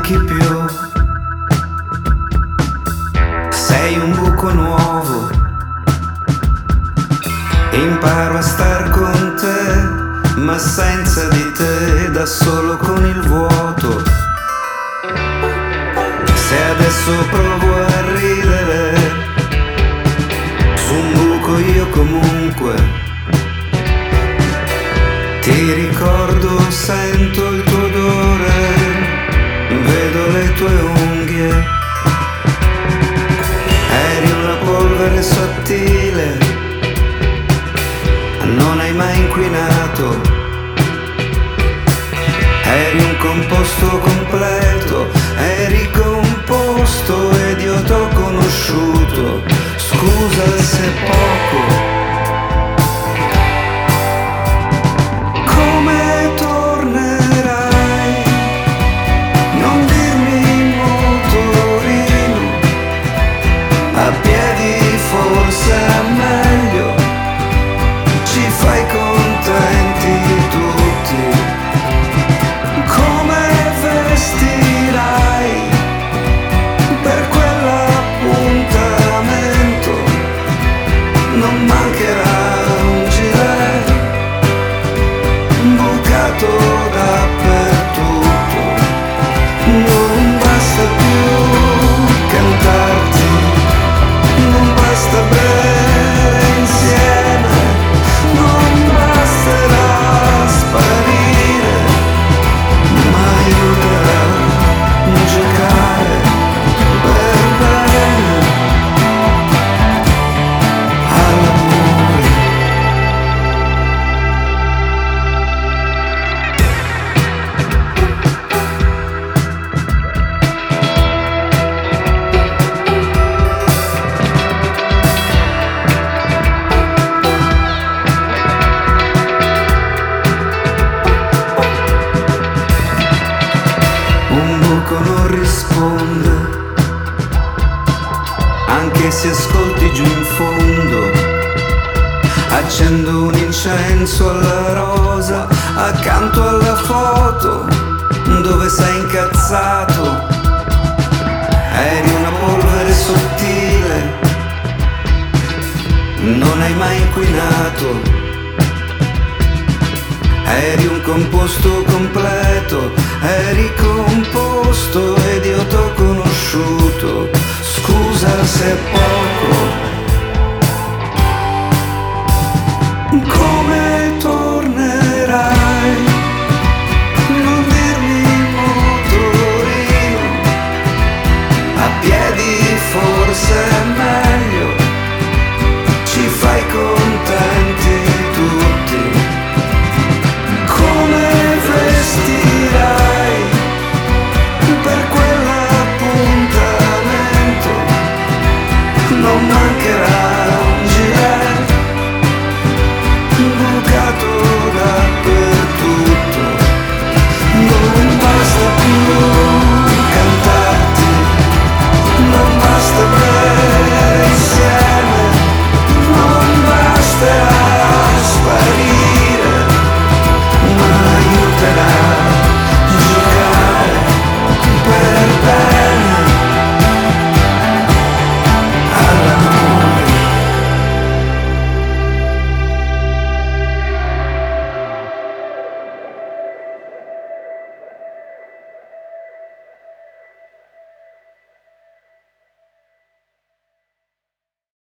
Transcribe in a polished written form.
manchi più. Sei un buco nuovo, imparo a star con te, ma senza di te, da solo con il vuoto. Se adesso provo a ridere su un buco io comunque ti ricordo, sento il tuo odore, vedo le tue unghie. Eri una polvere sottile, non hai mai inquinato. Eri un composto completo, eri composto ed io t'ho conosciuto. Scusa se è poco. Come tornerai? Non dirmi motorino, a piedi forse è meglio, ci fai contenti tutti. Come vestirai per quell'appuntamento? Non mancherà un gilet bucato dappertutto. Non basta più cantarti, non basta bere insieme, non basterà sparire, ma aiuterà a giocare per bene all'amore. Un buco non risponde, anche se ascolti giù in fondo. Accendo un incenso alla rosa, accanto alla foto dove sei incazzato. Eri una polvere sottile, non hai mai inquinato. Eri un composto completo, eri composto ed io t'ho conosciuto.